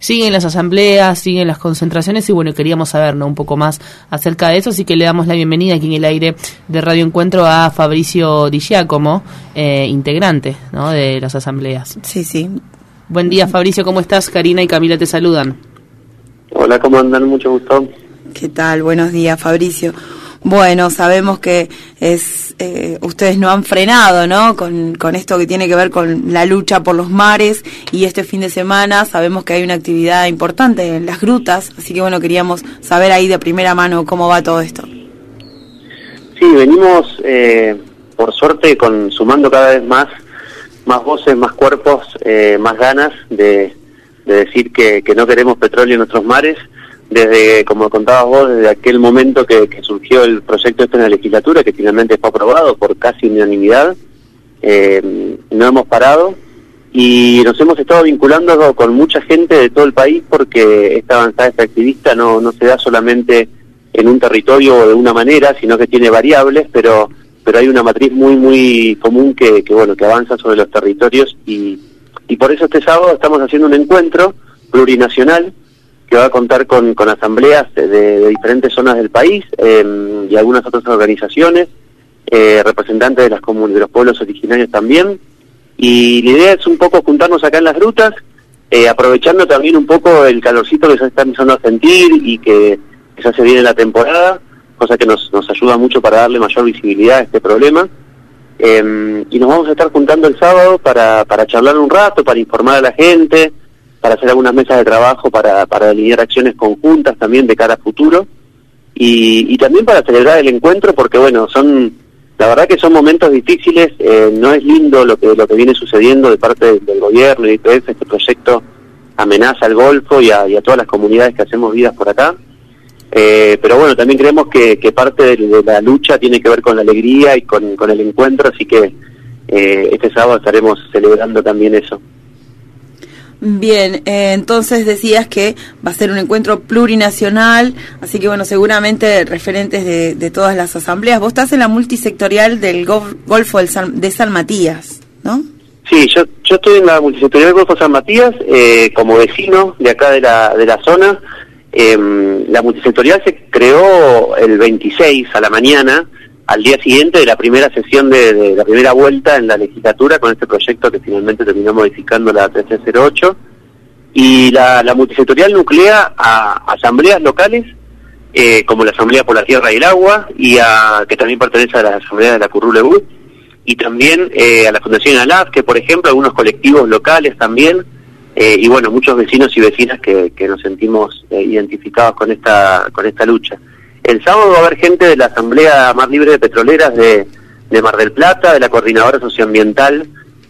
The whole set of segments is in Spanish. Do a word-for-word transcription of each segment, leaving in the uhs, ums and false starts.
siguen las asambleas, siguen las concentraciones y bueno, queríamos saber, ¿no?, un poco más acerca de eso, así que le damos la bienvenida aquí en el aire de Radio Encuentro a Fabricio Di Giacomo, eh, integrante, ¿no?, de las asambleas. Sí, sí. Buen día, Fabricio, ¿cómo estás? Karina y Camila te saludan. Hola, ¿cómo andan? Mucho gusto. ¿Qué tal? Buenos días, Fabricio. Bueno, sabemos que es eh, ustedes no han frenado, ¿no?, con, con esto que tiene que ver con la lucha por los mares, y este fin de semana sabemos que hay una actividad importante en las grutas, así que bueno, queríamos saber ahí de primera mano cómo va todo esto. Sí, venimos, eh, por suerte, con sumando cada vez más más voces, más cuerpos, eh, más ganas de, de decir que, que no queremos petróleo en nuestros mares. Desde, como contabas vos, desde aquel momento que, que surgió el proyecto este en la legislatura, que finalmente fue aprobado por casi unanimidad, eh, no hemos parado y nos hemos estado vinculando con mucha gente de todo el país, porque esta avanzada extractivista no, no se da solamente en un territorio o de una manera, sino que tiene variables, pero pero hay una matriz muy muy común que, que bueno que avanza sobre los territorios, y, y por eso este sábado estamos haciendo un encuentro plurinacional que va a contar con, con asambleas de, de diferentes zonas del país, eh, y algunas otras organizaciones, eh, representantes de las comun- de los pueblos originarios también, y la idea es un poco juntarnos acá en las grutas, eh, aprovechando también un poco el calorcito que se está empezando a sentir y que, que ya se viene la temporada, cosa que nos, nos ayuda mucho para darle mayor visibilidad a este problema. Eh, y nos vamos a estar juntando el sábado para, para charlar un rato, para informar a la gente, para hacer algunas mesas de trabajo, para, para delinear acciones conjuntas también de cara a futuro, y, y también para celebrar el encuentro, porque bueno, son, la verdad que son momentos difíciles, eh, no es lindo lo que, lo que viene sucediendo de parte del, del gobierno y de I P F. Este proyecto amenaza al Golfo y a, y a todas las comunidades que hacemos vidas por acá. Eh, pero bueno, también creemos que, que parte de, de la lucha tiene que ver con la alegría y con, con el encuentro, así que eh, este sábado estaremos celebrando también eso. Bien, eh, entonces decías que va a ser un encuentro plurinacional, así que bueno, seguramente referentes de, de todas las asambleas. Vos estás en la multisectorial del Gof- Golfo del San, de San Matías, ¿no? Sí, yo yo estoy en la multisectorial del Golfo de San Matías, eh, como vecino de acá de la de la zona. Eh, la multisectorial se creó el veintiséis a la mañana, al día siguiente de la primera sesión de, de la primera vuelta en la legislatura, con este proyecto que finalmente terminó modificando la trece cero ocho, y la, la multisectorial nuclea a asambleas locales, eh, como la Asamblea por la Tierra y el Agua, y a, que también pertenece a la Asamblea de la Currulebú, y también eh, a la Fundación ALAF, que por ejemplo algunos colectivos locales también, eh, y bueno, muchos vecinos y vecinas que, que nos sentimos eh, identificados con esta con esta lucha. El sábado va a haber gente de la Asamblea Mar Libre de Petroleras de, de Mar del Plata, de la Coordinadora Socioambiental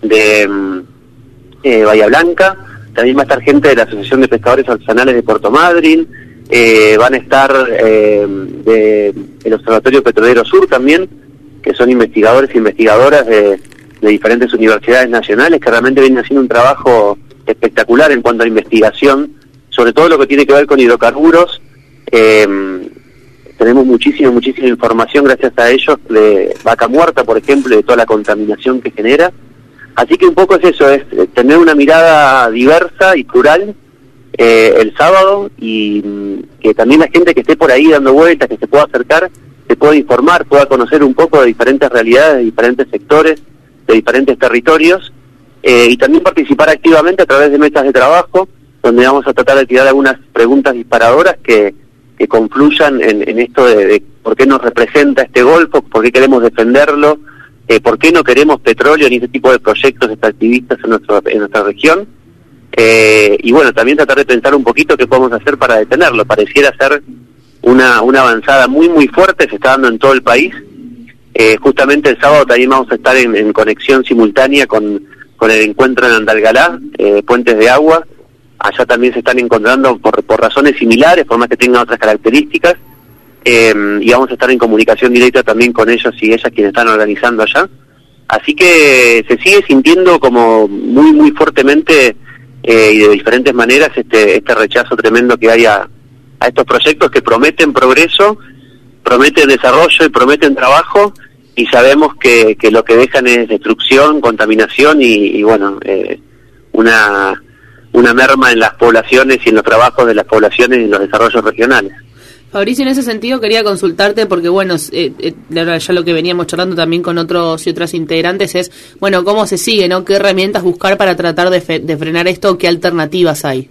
de eh, Bahía Blanca, también va a estar gente de la Asociación de Pescadores Artesanales de Puerto Madryn, eh, van a estar eh, de el Observatorio Petrolero Sur también, que son investigadores e investigadoras de, de diferentes universidades nacionales que realmente vienen haciendo un trabajo espectacular en cuanto a investigación, sobre todo lo que tiene que ver con hidrocarburos. Eh, tenemos muchísima, muchísima información gracias a ellos de Vaca Muerta, por ejemplo, de toda la contaminación que genera. Así que un poco es eso, es tener una mirada diversa y plural eh, el sábado, y que también la gente que esté por ahí dando vueltas, que se pueda acercar, se pueda informar, pueda conocer un poco de diferentes realidades, de diferentes sectores, de diferentes territorios, eh, y también participar activamente a través de mesas de trabajo, donde vamos a tratar de tirar algunas preguntas disparadoras que, que confluyan en, en esto de, de por qué nos representa este Golfo, por qué queremos defenderlo, eh, por qué no queremos petróleo ni este tipo de proyectos extractivistas en, nuestro, en nuestra región, eh, y bueno, también tratar de pensar un poquito qué podemos hacer para detenerlo. Pareciera ser una, una avanzada muy muy fuerte, se está dando en todo el país. Eh, justamente el sábado también vamos a estar en, en conexión simultánea con, con el encuentro en Andalgalá, eh, Puentes de Agua. Allá también se están encontrando por, por razones similares, por más que tengan otras características, eh, y vamos a estar en comunicación directa también con ellos y ellas quienes están organizando allá. Así que se sigue sintiendo como muy muy fuertemente eh, y de diferentes maneras este, este rechazo tremendo que hay a, a estos proyectos que prometen progreso, prometen desarrollo y prometen trabajo, y sabemos que, que lo que dejan es destrucción, contaminación y, y bueno, eh, una una merma en las poblaciones y en los trabajos de las poblaciones y en los desarrollos regionales. Fabricio, en ese sentido quería consultarte porque, bueno, eh, eh, ya lo que veníamos charlando también con otros y otras integrantes es, bueno, cómo se sigue, ¿no? ¿Qué herramientas buscar para tratar de, fe, de frenar esto? ¿Qué alternativas hay?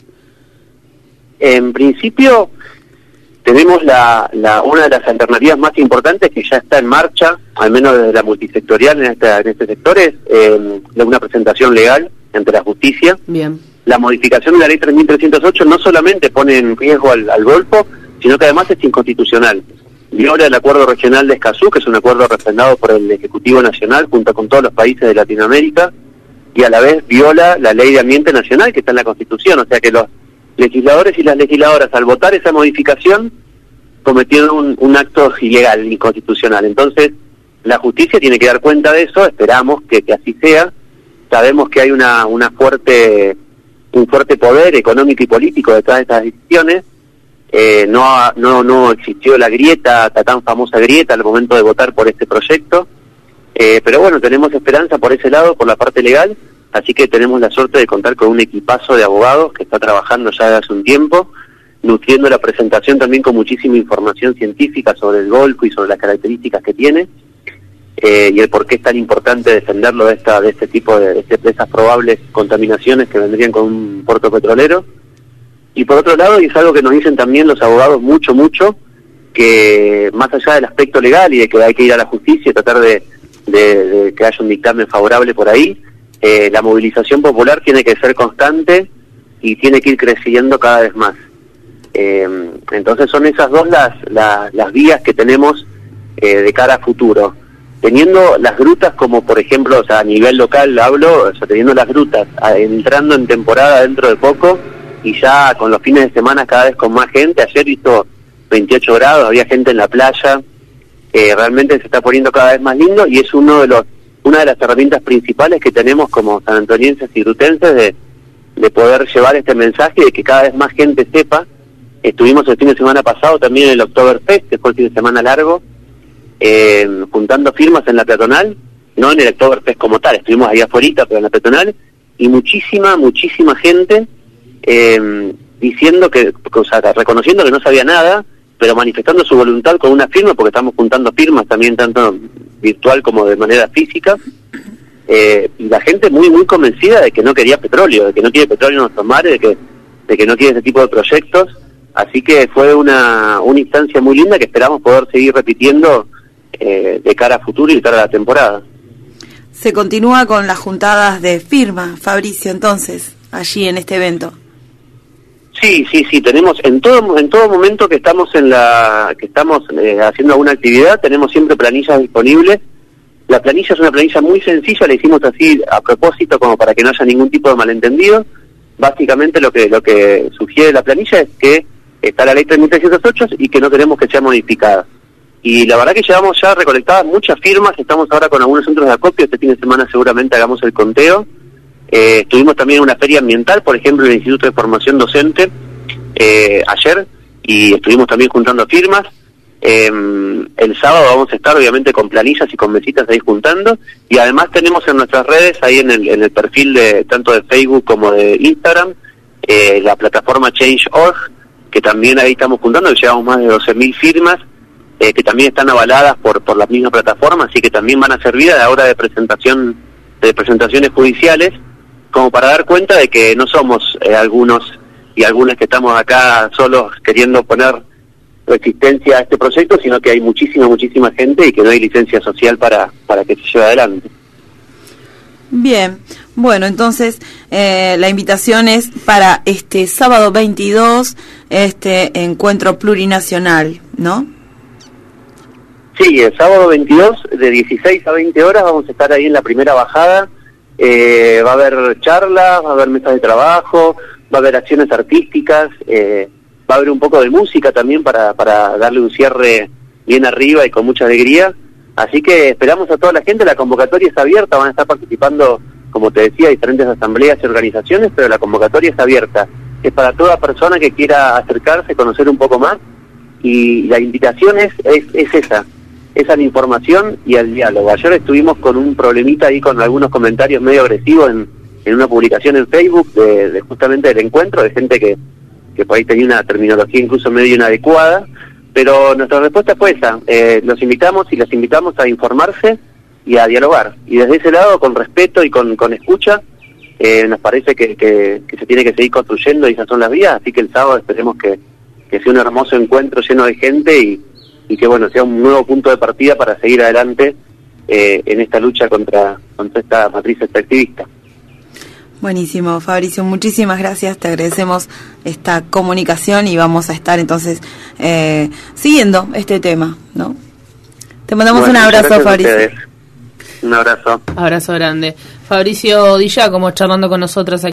En principio, tenemos la, la una de las alternativas más importantes que ya está en marcha, al menos desde la multisectorial en, esta, en este sector, es eh, una presentación legal ante la justicia. Bien. La modificación de la ley tres mil trescientos ocho no solamente pone en riesgo al, al Golfo, sino que además es inconstitucional. Viola el acuerdo regional de Escazú, que es un acuerdo refrendado por el Ejecutivo Nacional junto con todos los países de Latinoamérica, y a la vez viola la ley de ambiente nacional que está en la Constitución. O sea que los legisladores y las legisladoras, al votar esa modificación, cometieron un, un acto ilegal, inconstitucional. Entonces, la justicia tiene que dar cuenta de eso, esperamos que, que así sea. Sabemos que hay una, una fuerte, un fuerte poder económico y político detrás de estas decisiones. Eh, no, no, no existió la grieta, la tan famosa grieta al momento de votar por este proyecto, eh, pero bueno, tenemos esperanza por ese lado, por la parte legal, así que tenemos la suerte de contar con un equipazo de abogados que está trabajando ya desde hace un tiempo, nutriendo la presentación también con muchísima información científica sobre el Golfo y sobre las características que tiene, eh, y el por qué es tan importante defenderlo de esta de este tipo de, de, de esas probables contaminaciones que vendrían con un puerto petrolero. Y por otro lado, y es algo que nos dicen también los abogados mucho, mucho, que más allá del aspecto legal y de que hay que ir a la justicia y tratar de, de, de que haya un dictamen favorable por ahí, eh, la movilización popular tiene que ser constante y tiene que ir creciendo cada vez más. Eh, entonces son esas dos las, las, las vías que tenemos eh, de cara a futuro. Teniendo las grutas como, por ejemplo, o sea, a nivel local hablo, o sea, teniendo las grutas a, entrando en temporada dentro de poco, y ya con los fines de semana cada vez con más gente. Ayer hizo veintiocho grados, había gente en la playa, eh, realmente se está poniendo cada vez más lindo y es uno de los una de las herramientas principales que tenemos como sanantonienses y grutenses de, de poder llevar este mensaje de que cada vez más gente sepa. Estuvimos el fin de semana pasado también en el Oktoberfest, que fue el fin de semana largo, eh, juntando firmas en la peatonal, no en el Oktoberfest como tal, estuvimos ahí afuera, pero en la peatonal, y muchísima, muchísima gente Eh, diciendo que, o sea, reconociendo que no sabía nada, pero manifestando su voluntad con una firma, porque estamos juntando firmas también tanto virtual como de manera física, eh, y la gente muy muy convencida de que no quería petróleo, de que no quiere petróleo en nuestros mares, de que de que no quiere ese tipo de proyectos, así que fue una, una instancia muy linda que esperamos poder seguir repitiendo eh, de cara a futuro y de cara a la temporada. Se continúa con las juntadas de firma, Fabricio, entonces, allí en este evento. Sí, sí, sí, tenemos en todo en todo momento que estamos en la que estamos eh, haciendo alguna actividad, tenemos siempre planillas disponibles. La planilla es una planilla muy sencilla, la hicimos así a propósito como para que no haya ningún tipo de malentendido. Básicamente lo que lo que sugiere la planilla es que está la ley tres mil trescientos ocho y que no queremos que sea modificada. Y la verdad que llevamos ya recolectadas muchas firmas, estamos ahora con algunos centros de acopio, este fin de semana seguramente hagamos el conteo. Eh, estuvimos también en una feria ambiental, por ejemplo, en el Instituto de Formación Docente, eh, ayer, y estuvimos también juntando firmas. Eh, el sábado vamos a estar, obviamente, con planillas y con mesitas ahí juntando, y además tenemos en nuestras redes, ahí en el, en el perfil de tanto de Facebook como de Instagram, eh, la plataforma change punto org, que también ahí estamos juntando, que llevamos más de doce mil firmas, eh, que también están avaladas por, por la misma plataforma, así que también van a servir a la hora de presentación de presentaciones judiciales, como para dar cuenta de que no somos eh, algunos y algunas que estamos acá solos queriendo poner resistencia a este proyecto, sino que hay muchísima, muchísima gente y que no hay licencia social para, para que se lleve adelante. Bien, bueno, entonces eh, la invitación es para este sábado veintidós, este encuentro plurinacional, ¿no? Sí, el sábado veintidós, de dieciséis a veinte horas, vamos a estar ahí en la primera bajada. Eh, va a haber charlas, va a haber mesas de trabajo, va a haber acciones artísticas, eh, va a haber un poco de música también para, para darle un cierre bien arriba y con mucha alegría. Así que esperamos a toda la gente, la convocatoria está abierta, van a estar participando, como te decía, diferentes asambleas y organizaciones, pero la convocatoria está abierta. Es para toda persona que quiera acercarse, conocer un poco más, y la invitación es, es, es esa. Es a la información y al diálogo. Ayer estuvimos con un problemita ahí con algunos comentarios medio agresivos en, en una publicación en Facebook de, de justamente del encuentro, de gente que, que por ahí tenía una terminología incluso medio inadecuada, pero nuestra respuesta fue esa, eh, los invitamos y las invitamos a informarse y a dialogar, y desde ese lado, con respeto y con, con escucha, eh, nos parece que, que, que se tiene que seguir construyendo y esas son las vías, así que el sábado esperemos que, que sea un hermoso encuentro lleno de gente y, y que bueno sea un nuevo punto de partida para seguir adelante eh, en esta lucha contra, contra esta matriz extractivista. Buenísimo, Fabricio, muchísimas gracias, te agradecemos esta comunicación y vamos a estar entonces eh, siguiendo este tema, ¿no? Te mandamos Bueno, un abrazo, Fabricio. Un abrazo. Abrazo grande. Fabricio Di Giacomo charlando con nosotros aquí.